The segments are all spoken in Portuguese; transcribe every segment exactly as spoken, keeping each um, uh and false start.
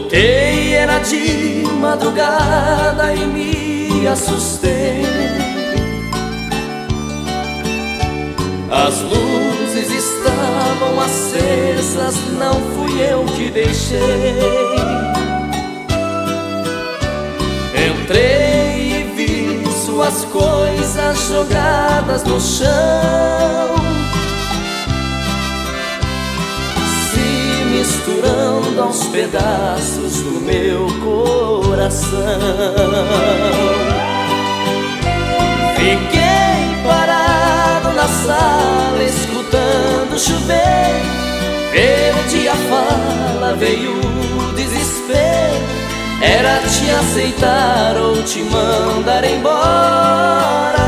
Voltei, era de madrugada e me assustei. As luzes estavam acesas, não fui eu que deixei. Entrei e vi suas coisas jogadas no chão, se misturando aos pedaços do meu coração. Fiquei parado na sala escutando chover. Perdi a fala, veio o desespero. Era te aceitar ou te mandar embora.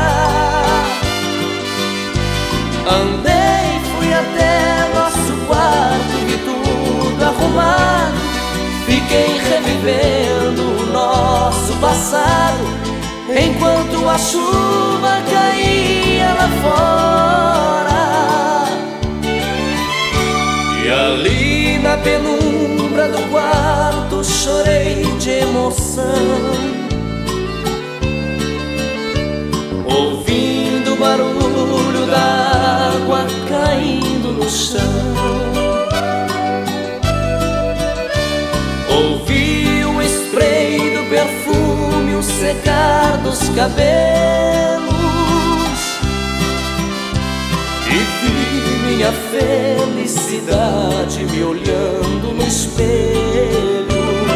Andei, fui até nosso quarto, vi tudo arrumado. Fiquei revivendo o nosso passado, enquanto a chuva caía lá fora. E ali na penumbra do quarto chorei de emoção, ouvindo o barulho da água caindo no chão. Ouvi o spray do perfume, o secar dos cabelos, e vi minha felicidade me olhando no espelho.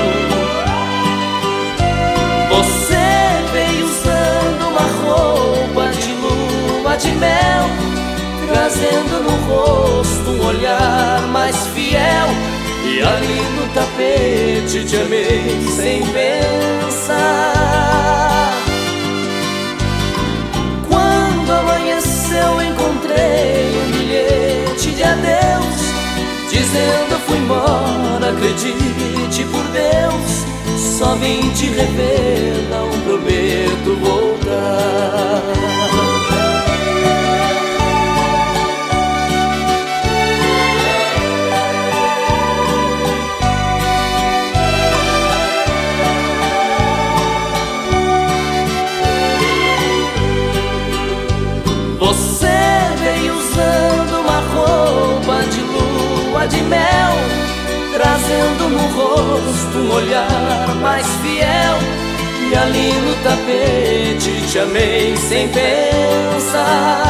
Você veio usando uma roupa de lua de mel, trazendo no rosto um olhar mais fiel. E ali no tapete te amei sem pensar. Quando amanheceu encontrei um bilhete de adeus, dizendo fui embora, acredite por Deus. Só vim te rever, não prometo voltar. Você veio usando uma roupa de lua de mel, trazendo no rosto um olhar mais fiel. E ali no tapete te amei sem pensar.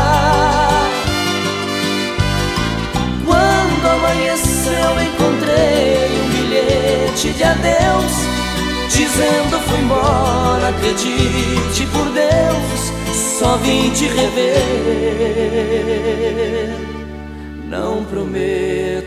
Quando amanheceu encontrei um bilhete de adeus, dizendo fui embora, acredite por Deus. Só vim te rever, não prometo